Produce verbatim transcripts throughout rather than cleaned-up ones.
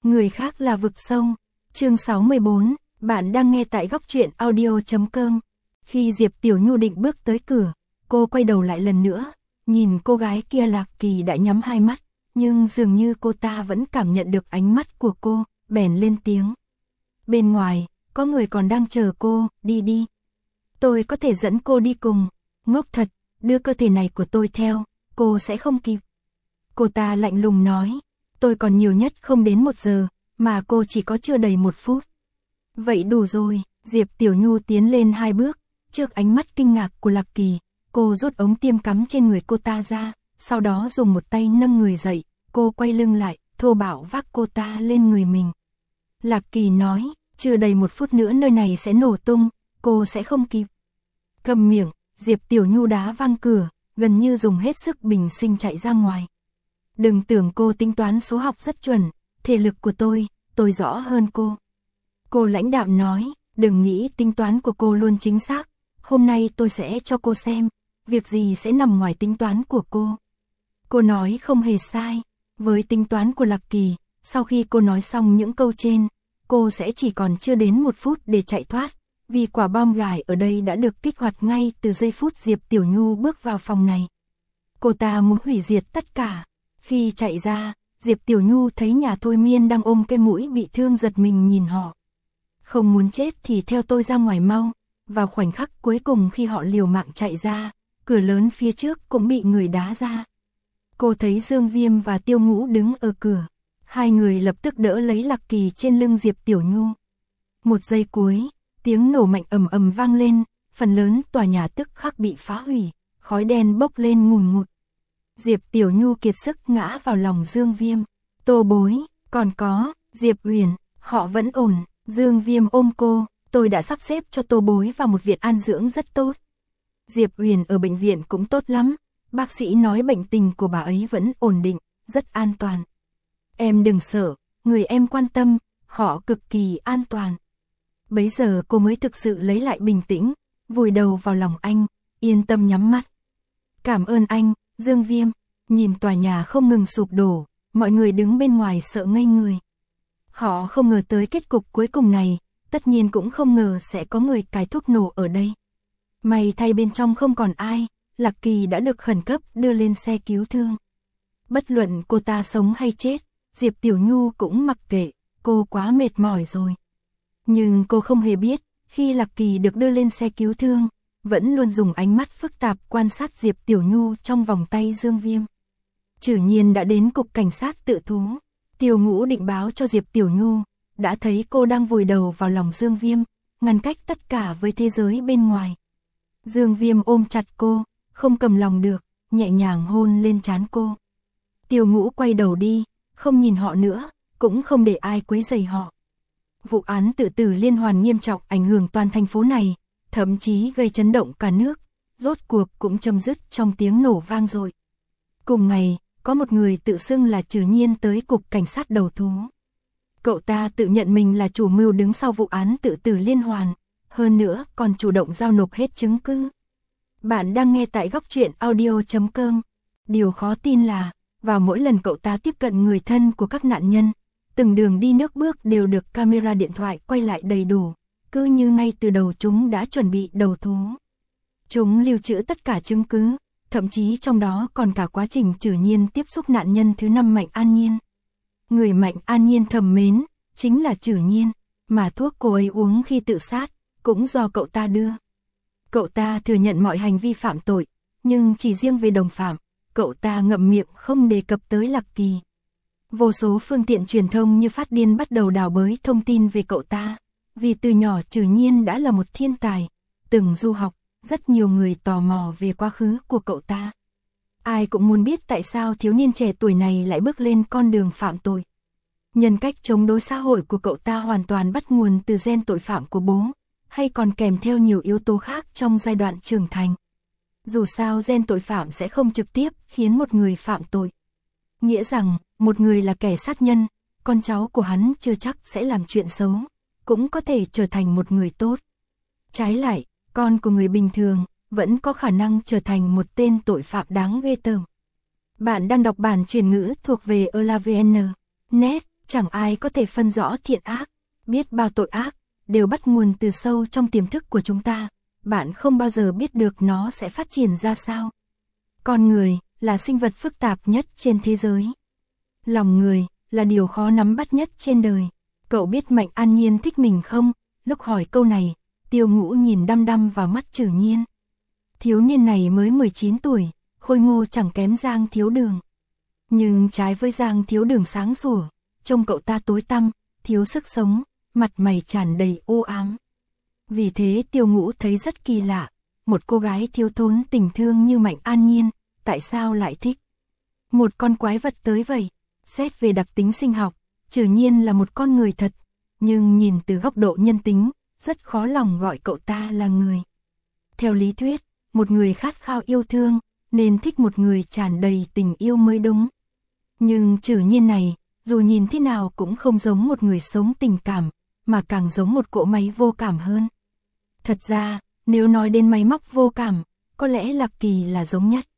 Người khác là vực sâu. Chương sáu mươi bốn, bạn đang nghe tại góc truyện audio chấm com. Khi Diệp Tiểu Nhu định bước tới cửa, cô quay đầu lại lần nữa, nhìn cô gái kia. Lạc Kỳ đã nhắm hai mắt, nhưng dường như cô ta vẫn cảm nhận được ánh mắt của cô, bèn lên tiếng. Bên ngoài, có người còn đang chờ cô, đi đi. Tôi có thể dẫn cô đi cùng. Ngốc thật, đưa cơ thể này của tôi theo, cô sẽ không kịp. Cô ta lạnh lùng nói, tôi còn nhiều nhất không đến một giờ, mà cô chỉ có chưa đầy một phút. Vậy đủ rồi. Diệp Tiểu Nhu tiến lên hai bước, trước ánh mắt kinh ngạc của Lạc Kỳ, cô rút ống tiêm cắm trên người cô ta ra, sau đó dùng một tay nâng người dậy, cô quay lưng lại, thô bạo vác cô ta lên người mình. Lạc Kỳ nói, chưa đầy một phút nữa nơi này sẽ nổ tung, cô sẽ không kịp. Cầm miệng. Diệp Tiểu Nhu đá văng cửa, gần như dùng hết sức bình sinh chạy ra ngoài. Đừng tưởng cô tính toán số học rất chuẩn, thể lực của tôi, tôi rõ hơn cô. Cô lãnh đạm nói, đừng nghĩ tính toán của cô luôn chính xác, hôm nay tôi sẽ cho cô xem, việc gì sẽ nằm ngoài tính toán của cô. Cô nói không hề sai, với tính toán của Lạc Kỳ, sau khi cô nói xong những câu trên, cô sẽ chỉ còn chưa đến một phút để chạy thoát. Vì quả bom gài ở đây đã được kích hoạt ngay từ giây phút Diệp Tiểu Nhu bước vào phòng này. Cô ta muốn hủy diệt tất cả. Khi chạy ra, Diệp Tiểu Nhu thấy nhà thôi miên đang ôm cái mũi bị thương giật mình nhìn họ. Không muốn chết thì theo tôi ra ngoài mau. Vào khoảnh khắc cuối cùng khi họ liều mạng chạy ra, cửa lớn phía trước cũng bị người đá ra. Cô thấy Dương Viêm và Tiêu Ngũ đứng ở cửa. Hai người lập tức đỡ lấy Lạc Kỳ trên lưng Diệp Tiểu Nhu. Một giây cuối, tiếng nổ mạnh ầm ầm vang lên, phần lớn tòa nhà tức khắc bị phá hủy, khói đen bốc lên ngùn ngụt. Diệp Tiểu Nhu kiệt sức ngã vào lòng Dương Viêm. Tô Bối, còn có, Diệp Uyển, họ vẫn ổn. Dương Viêm ôm cô, tôi đã sắp xếp cho Tô Bối vào một viện an dưỡng rất tốt. Diệp Uyển ở bệnh viện cũng tốt lắm, bác sĩ nói bệnh tình của bà ấy vẫn ổn định, rất an toàn. Em đừng sợ, người em quan tâm, họ cực kỳ an toàn. Bấy giờ cô mới thực sự lấy lại bình tĩnh, vùi đầu vào lòng anh, yên tâm nhắm mắt. Cảm ơn anh, Dương Viêm. Nhìn tòa nhà không ngừng sụp đổ, mọi người đứng bên ngoài sợ ngây người. Họ không ngờ tới kết cục cuối cùng này, tất nhiên cũng không ngờ sẽ có người cài thuốc nổ ở đây. May thay bên trong không còn ai, Lạc Kỳ đã được khẩn cấp đưa lên xe cứu thương. Bất luận cô ta sống hay chết, Diệp Tiểu Nhu cũng mặc kệ, cô quá mệt mỏi rồi. Nhưng cô không hề biết, khi Lạc Kỳ được đưa lên xe cứu thương, vẫn luôn dùng ánh mắt phức tạp quan sát Diệp Tiểu Nhu trong vòng tay Dương Viêm. Chử Nhiên đã đến cục cảnh sát tự thú. Tiêu Ngũ định báo cho Diệp Tiểu Nhu, đã thấy cô đang vùi đầu vào lòng Dương Viêm, ngăn cách tất cả với thế giới bên ngoài. Dương Viêm ôm chặt cô, không cầm lòng được, nhẹ nhàng hôn lên trán cô. Tiêu Ngũ quay đầu đi, không nhìn họ nữa, cũng không để ai quấy rầy họ. Vụ án tự tử liên hoàn nghiêm trọng ảnh hưởng toàn thành phố này, thậm chí gây chấn động cả nước, rốt cuộc cũng chấm dứt trong tiếng nổ vang dội. Cùng ngày, có một người tự xưng là Chử Nhiên tới cục cảnh sát đầu thú. Cậu ta tự nhận mình là chủ mưu đứng sau vụ án tự tử liên hoàn, hơn nữa còn chủ động giao nộp hết chứng cứ. Bạn đang nghe tại góc truyện audio chấm com. Điều khó tin là, vào mỗi lần cậu ta tiếp cận người thân của các nạn nhân, từng đường đi nước bước đều được camera điện thoại quay lại đầy đủ, cứ như ngay từ đầu chúng đã chuẩn bị đầu thú. Chúng lưu trữ tất cả chứng cứ, thậm chí trong đó còn cả quá trình Chử Nhiên tiếp xúc nạn nhân thứ năm Mạnh An Nhiên. Người Mạnh An Nhiên thầm mến, chính là Chử Nhiên, mà thuốc cô ấy uống khi tự sát, cũng do cậu ta đưa. Cậu ta thừa nhận mọi hành vi phạm tội, nhưng chỉ riêng về đồng phạm, cậu ta ngậm miệng không đề cập tới Lạc Kỳ. Vô số phương tiện truyền thông như phát điên bắt đầu đào bới thông tin về cậu ta, vì từ nhỏ Chử Nhiên đã là một thiên tài, từng du học, rất nhiều người tò mò về quá khứ của cậu ta. Ai cũng muốn biết tại sao thiếu niên trẻ tuổi này lại bước lên con đường phạm tội. Nhân cách chống đối xã hội của cậu ta hoàn toàn bắt nguồn từ gen tội phạm của bố, hay còn kèm theo nhiều yếu tố khác trong giai đoạn trưởng thành. Dù sao gen tội phạm sẽ không trực tiếp khiến một người phạm tội. Nghĩa rằng, một người là kẻ sát nhân, con cháu của hắn chưa chắc sẽ làm chuyện xấu, cũng có thể trở thành một người tốt. Trái lại, con của người bình thường vẫn có khả năng trở thành một tên tội phạm đáng ghê tởm. Bạn đang đọc bản truyền ngữ thuộc về Elavn. Net, Chẳng ai có thể phân rõ thiện ác, biết bao tội ác, đều bắt nguồn từ sâu trong tiềm thức của chúng ta, bạn không bao giờ biết được nó sẽ phát triển ra sao. Con người, là sinh vật phức tạp nhất trên thế giới. Lòng người, là điều khó nắm bắt nhất trên đời. Cậu biết Mạnh An Nhiên thích mình không? Lúc hỏi câu này, Tiêu Ngũ nhìn đăm đăm vào mắt Trử Nhiên. Thiếu niên này mới mười chín tuổi, khôi ngô chẳng kém Giang Thiếu Đường. Nhưng trái với Giang Thiếu Đường sáng sủa, trông cậu ta tối tăm, thiếu sức sống, mặt mày tràn đầy u ám. Vì thế Tiêu Ngũ thấy rất kỳ lạ, một cô gái thiếu thốn tình thương như Mạnh An Nhiên, tại sao lại thích một con quái vật tới vậy? Xét về đặc tính sinh học, Trử Nhiên là một con người thật, nhưng nhìn từ góc độ nhân tính, rất khó lòng gọi cậu ta là người. Theo lý thuyết, một người khát khao yêu thương, nên thích một người tràn đầy tình yêu mới đúng. Nhưng Trử Nhiên này, dù nhìn thế nào cũng không giống một người sống tình cảm, mà càng giống một cỗ máy vô cảm hơn. Thật ra, nếu nói đến máy móc vô cảm, có lẽ Lạc Kỳ là giống nhất.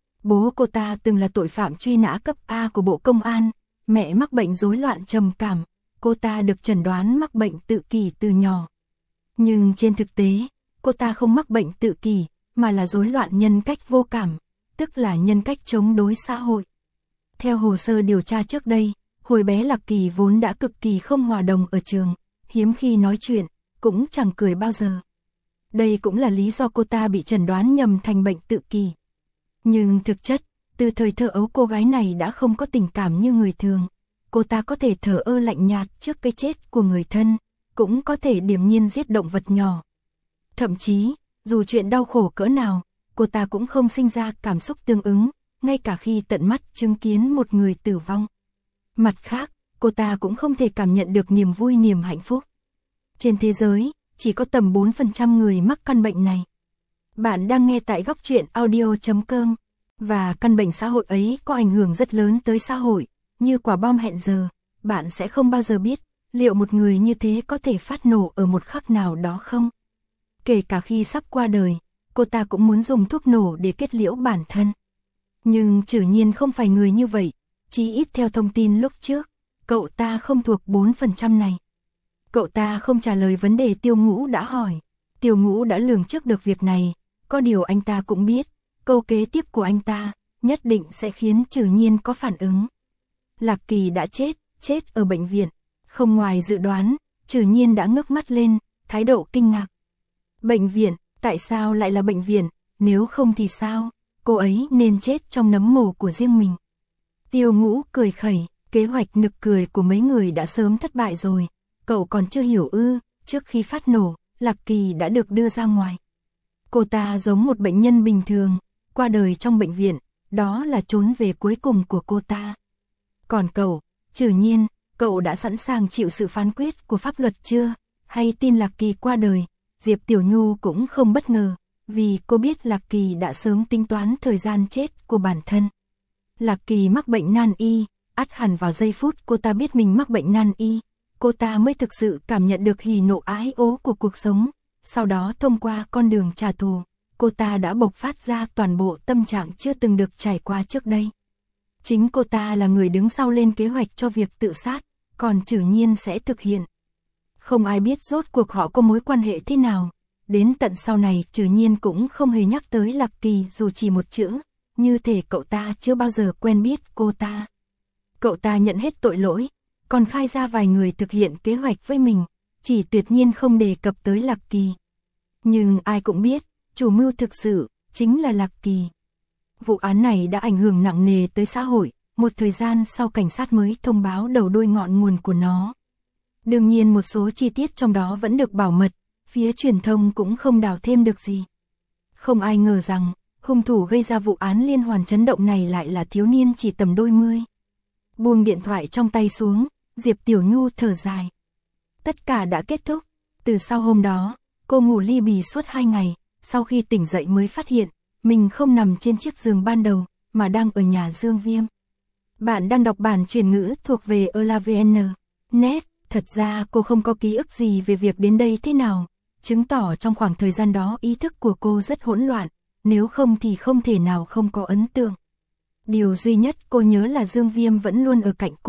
Bố cô ta từng là tội phạm truy nã cấp A của Bộ Công an, mẹ mắc bệnh rối loạn trầm cảm, cô ta được chẩn đoán mắc bệnh tự kỷ từ nhỏ. Nhưng trên thực tế, cô ta không mắc bệnh tự kỷ, mà là rối loạn nhân cách vô cảm, tức là nhân cách chống đối xã hội. Theo hồ sơ điều tra trước đây, hồi bé Lạc Kỳ vốn đã cực kỳ không hòa đồng ở trường, hiếm khi nói chuyện, cũng chẳng cười bao giờ. Đây cũng là lý do cô ta bị chẩn đoán nhầm thành bệnh tự kỷ. Nhưng thực chất, từ thời thơ ấu cô gái này đã không có tình cảm như người thường. Cô ta có thể thờ ơ lạnh nhạt trước cái chết của người thân, cũng có thể điềm nhiên giết động vật nhỏ. Thậm chí, dù chuyện đau khổ cỡ nào, cô ta cũng không sinh ra cảm xúc tương ứng, ngay cả khi tận mắt chứng kiến một người tử vong. Mặt khác, cô ta cũng không thể cảm nhận được niềm vui niềm hạnh phúc. Trên thế giới, chỉ có tầm bốn phần trăm người mắc căn bệnh này. Bạn đang nghe tại góc truyện audio chấm com, và căn bệnh xã hội ấy có ảnh hưởng rất lớn tới xã hội, như quả bom hẹn giờ, bạn sẽ không bao giờ biết, liệu một người như thế có thể phát nổ ở một khắc nào đó không? Kể cả khi sắp qua đời, cô ta cũng muốn dùng thuốc nổ để kết liễu bản thân. Nhưng Trử Nhiên không phải người như vậy, chỉ ít theo thông tin lúc trước, cậu ta không thuộc bốn phần trăm này. Cậu ta không trả lời vấn đề Tiêu Ngũ đã hỏi. Tiêu Ngũ đã lường trước được việc này, có điều anh ta cũng biết, câu kế tiếp của anh ta, nhất định sẽ khiến Trử Nhiên có phản ứng. Lạc Kỳ đã chết, chết ở bệnh viện. Không ngoài dự đoán, Trử Nhiên đã ngước mắt lên, thái độ kinh ngạc. Bệnh viện, tại sao lại là bệnh viện, nếu không thì sao, cô ấy nên chết trong nấm mồ của riêng mình. Tiêu Ngũ cười khẩy, kế hoạch nực cười của mấy người đã sớm thất bại rồi, cậu còn chưa hiểu ư, trước khi phát nổ, Lạc Kỳ đã được đưa ra ngoài. Cô ta giống một bệnh nhân bình thường, qua đời trong bệnh viện, đó là trốn về cuối cùng của cô ta. Còn cậu, Trử Nhiên, cậu đã sẵn sàng chịu sự phán quyết của pháp luật chưa? Hay tin Lạc Kỳ qua đời? Diệp Tiểu Nhu cũng không bất ngờ, vì cô biết Lạc Kỳ đã sớm tính toán thời gian chết của bản thân. Lạc Kỳ mắc bệnh nan y, ắt hẳn vào giây phút cô ta biết mình mắc bệnh nan y, cô ta mới thực sự cảm nhận được hỉ nộ ái ố của cuộc sống. Sau đó thông qua con đường trả thù, cô ta đã bộc phát ra toàn bộ tâm trạng chưa từng được trải qua trước đây. Chính cô ta là người đứng sau lên kế hoạch cho việc tự sát, còn Trử Nhiên sẽ thực hiện. Không ai biết rốt cuộc họ có mối quan hệ thế nào. Đến tận sau này Trử Nhiên cũng không hề nhắc tới Lạc Kỳ dù chỉ một chữ, như thể cậu ta chưa bao giờ quen biết cô ta. Cậu ta nhận hết tội lỗi, còn khai ra vài người thực hiện kế hoạch với mình, chỉ tuyệt nhiên không đề cập tới Lạc Kỳ. Nhưng ai cũng biết, chủ mưu thực sự chính là Lạc Kỳ. Vụ án này đã ảnh hưởng nặng nề tới xã hội, một thời gian sau cảnh sát mới thông báo đầu đuôi ngọn nguồn của nó. Đương nhiên một số chi tiết trong đó vẫn được bảo mật, phía truyền thông cũng không đào thêm được gì. Không ai ngờ rằng, hung thủ gây ra vụ án liên hoàn chấn động này lại là thiếu niên chỉ tầm đôi mươi. Buông điện thoại trong tay xuống, Diệp Tiểu Nhu thở dài. Tất cả đã kết thúc, từ sau hôm đó, cô ngủ li bì suốt hai ngày, sau khi tỉnh dậy mới phát hiện, mình không nằm trên chiếc giường ban đầu, mà đang ở nhà Dương Viêm. Bạn đang đọc bản truyền ngữ thuộc về elavn chấm net, thật ra cô không có ký ức gì về việc đến đây thế nào, chứng tỏ trong khoảng thời gian đó ý thức của cô rất hỗn loạn, nếu không thì không thể nào không có ấn tượng. Điều duy nhất cô nhớ là Dương Viêm vẫn luôn ở cạnh cô,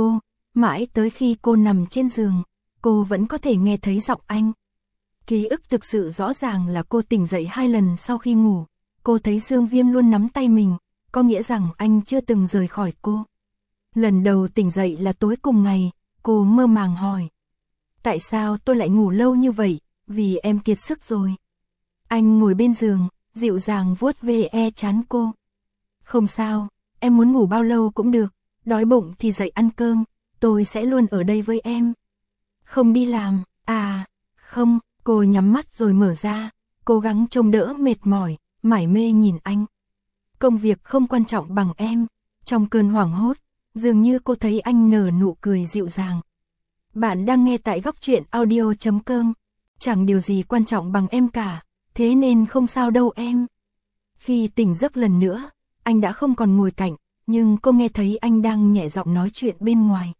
mãi tới khi cô nằm trên giường, cô vẫn có thể nghe thấy giọng anh. Ký ức thực sự rõ ràng là cô tỉnh dậy hai lần sau khi ngủ, cô thấy Dương Viêm luôn nắm tay mình, có nghĩa rằng anh chưa từng rời khỏi cô. Lần đầu tỉnh dậy là tối cùng ngày, cô mơ màng hỏi. Tại sao tôi lại ngủ lâu như vậy, vì em kiệt sức rồi. Anh ngồi bên giường, dịu dàng vuốt ve e trán cô. Không sao, em muốn ngủ bao lâu cũng được, đói bụng thì dậy ăn cơm, tôi sẽ luôn ở đây với em. Không đi làm, à, không, cô nhắm mắt rồi mở ra, cố gắng trông đỡ mệt mỏi, mải mê nhìn anh. Công việc không quan trọng bằng em. Trong cơn hoảng hốt, dường như cô thấy anh nở nụ cười dịu dàng. Bạn đang nghe tại góc truyện audio chấm com. Chẳng điều gì quan trọng bằng em cả, thế nên không sao đâu em. Khi tỉnh giấc lần nữa, anh đã không còn ngồi cạnh, nhưng cô nghe thấy anh đang nhẹ giọng nói chuyện bên ngoài.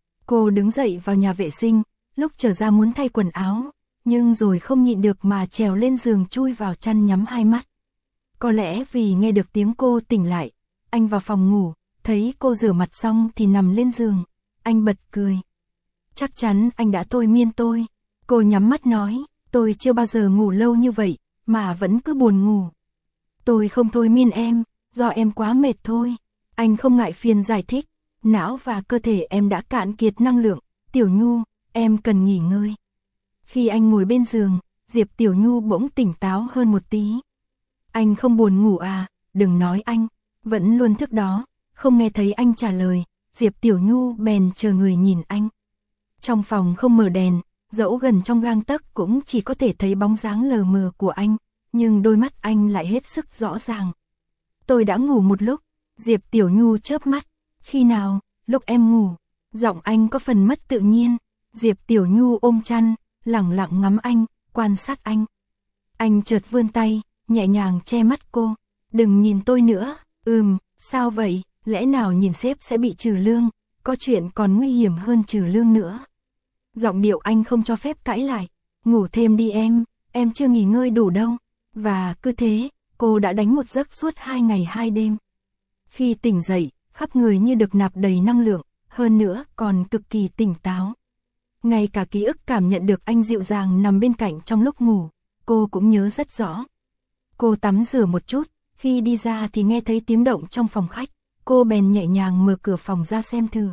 Cô đứng dậy vào nhà vệ sinh, lúc trở ra muốn thay quần áo, nhưng rồi không nhịn được mà trèo lên giường chui vào chăn nhắm hai mắt. Có lẽ vì nghe được tiếng cô tỉnh lại, anh vào phòng ngủ, thấy cô rửa mặt xong thì nằm lên giường, anh bật cười. Chắc chắn anh đã thôi miên tôi. Cô nhắm mắt nói, tôi chưa bao giờ ngủ lâu như vậy, mà vẫn cứ buồn ngủ. Tôi không thôi miên em, do em quá mệt thôi. Anh không ngại phiền giải thích, não và cơ thể em đã cạn kiệt năng lượng, Tiểu Nhu, em cần nghỉ ngơi. Khi anh ngồi bên giường, Diệp Tiểu Nhu bỗng tỉnh táo hơn một tí. Anh không buồn ngủ à, đừng nói anh, vẫn luôn thức đó. Không nghe thấy anh trả lời, Diệp Tiểu Nhu bèn chờ người nhìn anh. Trong phòng không mở đèn, dẫu gần trong gang tấc cũng chỉ có thể thấy bóng dáng lờ mờ của anh, nhưng đôi mắt anh lại hết sức rõ ràng. Tôi đã ngủ một lúc, Diệp Tiểu Nhu chớp mắt, khi nào, lúc em ngủ, giọng anh có phần mất tự nhiên. Diệp Tiểu Nhu ôm chăn, lẳng lặng ngắm anh, quan sát anh. Anh chợt vươn tay, nhẹ nhàng che mắt cô, đừng nhìn tôi nữa. Ừm, sao vậy, lẽ nào nhìn sếp sẽ bị trừ lương, có chuyện còn nguy hiểm hơn trừ lương nữa. Giọng điệu anh không cho phép cãi lại, ngủ thêm đi em, em chưa nghỉ ngơi đủ đâu. Và cứ thế, cô đã đánh một giấc suốt hai ngày hai đêm. Khi tỉnh dậy, khắp người như được nạp đầy năng lượng, hơn nữa còn cực kỳ tỉnh táo. Ngay cả ký ức cảm nhận được anh dịu dàng nằm bên cạnh trong lúc ngủ, cô cũng nhớ rất rõ. Cô tắm rửa một chút, khi đi ra thì nghe thấy tiếng động trong phòng khách, cô bèn nhẹ nhàng mở cửa phòng ra xem thử.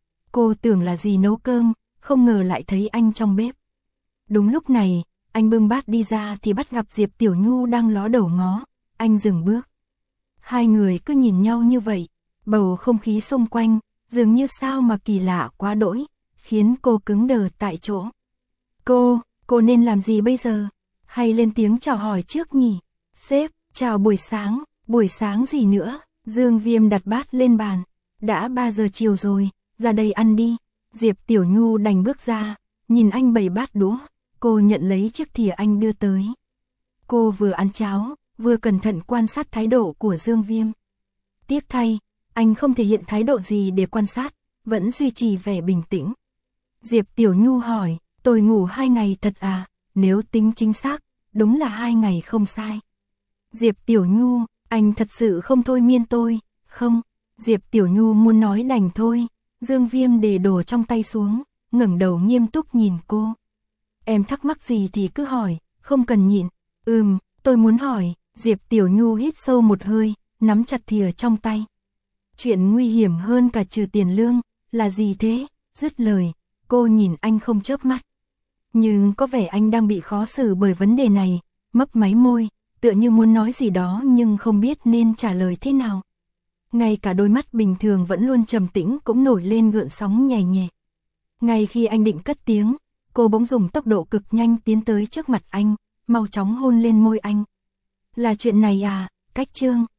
Cô tưởng là dì nấu cơm, không ngờ lại thấy anh trong bếp. Đúng lúc này, anh bưng bát đi ra thì bắt gặp Diệp Tiểu Nhu đang ló đầu ngó, anh dừng bước. Hai người cứ nhìn nhau như vậy, bầu không khí xung quanh, dường như sao mà kỳ lạ quá đỗi, khiến cô cứng đờ tại chỗ. Cô, cô nên làm gì bây giờ? Hay lên tiếng chào hỏi trước nhỉ? Sếp, chào buổi sáng, buổi sáng gì nữa? Dương Viêm đặt bát lên bàn. Đã ba giờ chiều rồi, ra đây ăn đi. Diệp Tiểu Nhu đành bước ra, nhìn anh bày bát đũa, cô nhận lấy chiếc thìa anh đưa tới. Cô vừa ăn cháo, vừa cẩn thận quan sát thái độ của Dương Viêm. Tiếc thay, anh không thể hiện thái độ gì để quan sát, vẫn duy trì vẻ bình tĩnh. Diệp Tiểu Nhu hỏi, tôi ngủ hai ngày thật à? Nếu tính chính xác, đúng là hai ngày không sai. Diệp Tiểu Nhu, anh thật sự không thôi miên tôi, không? Diệp Tiểu Nhu muốn nói đành thôi. Dương Viêm để đồ trong tay xuống, ngẩng đầu nghiêm túc nhìn cô. Em thắc mắc gì thì cứ hỏi, không cần nhịn. Ừm, tôi muốn hỏi. Diệp Tiểu Nhu hít sâu một hơi, nắm chặt thìa trong tay. Chuyện nguy hiểm hơn cả trừ tiền lương, là gì thế? Dứt lời, cô nhìn anh không chớp mắt. Nhưng có vẻ anh đang bị khó xử bởi vấn đề này, mấp máy môi, tựa như muốn nói gì đó nhưng không biết nên trả lời thế nào. Ngay cả đôi mắt bình thường vẫn luôn trầm tĩnh cũng nổi lên gợn sóng nhẹ nhẹ. Ngay khi anh định cất tiếng, cô bỗng dùng tốc độ cực nhanh tiến tới trước mặt anh, mau chóng hôn lên môi anh. Là chuyện này à, Cách Trương,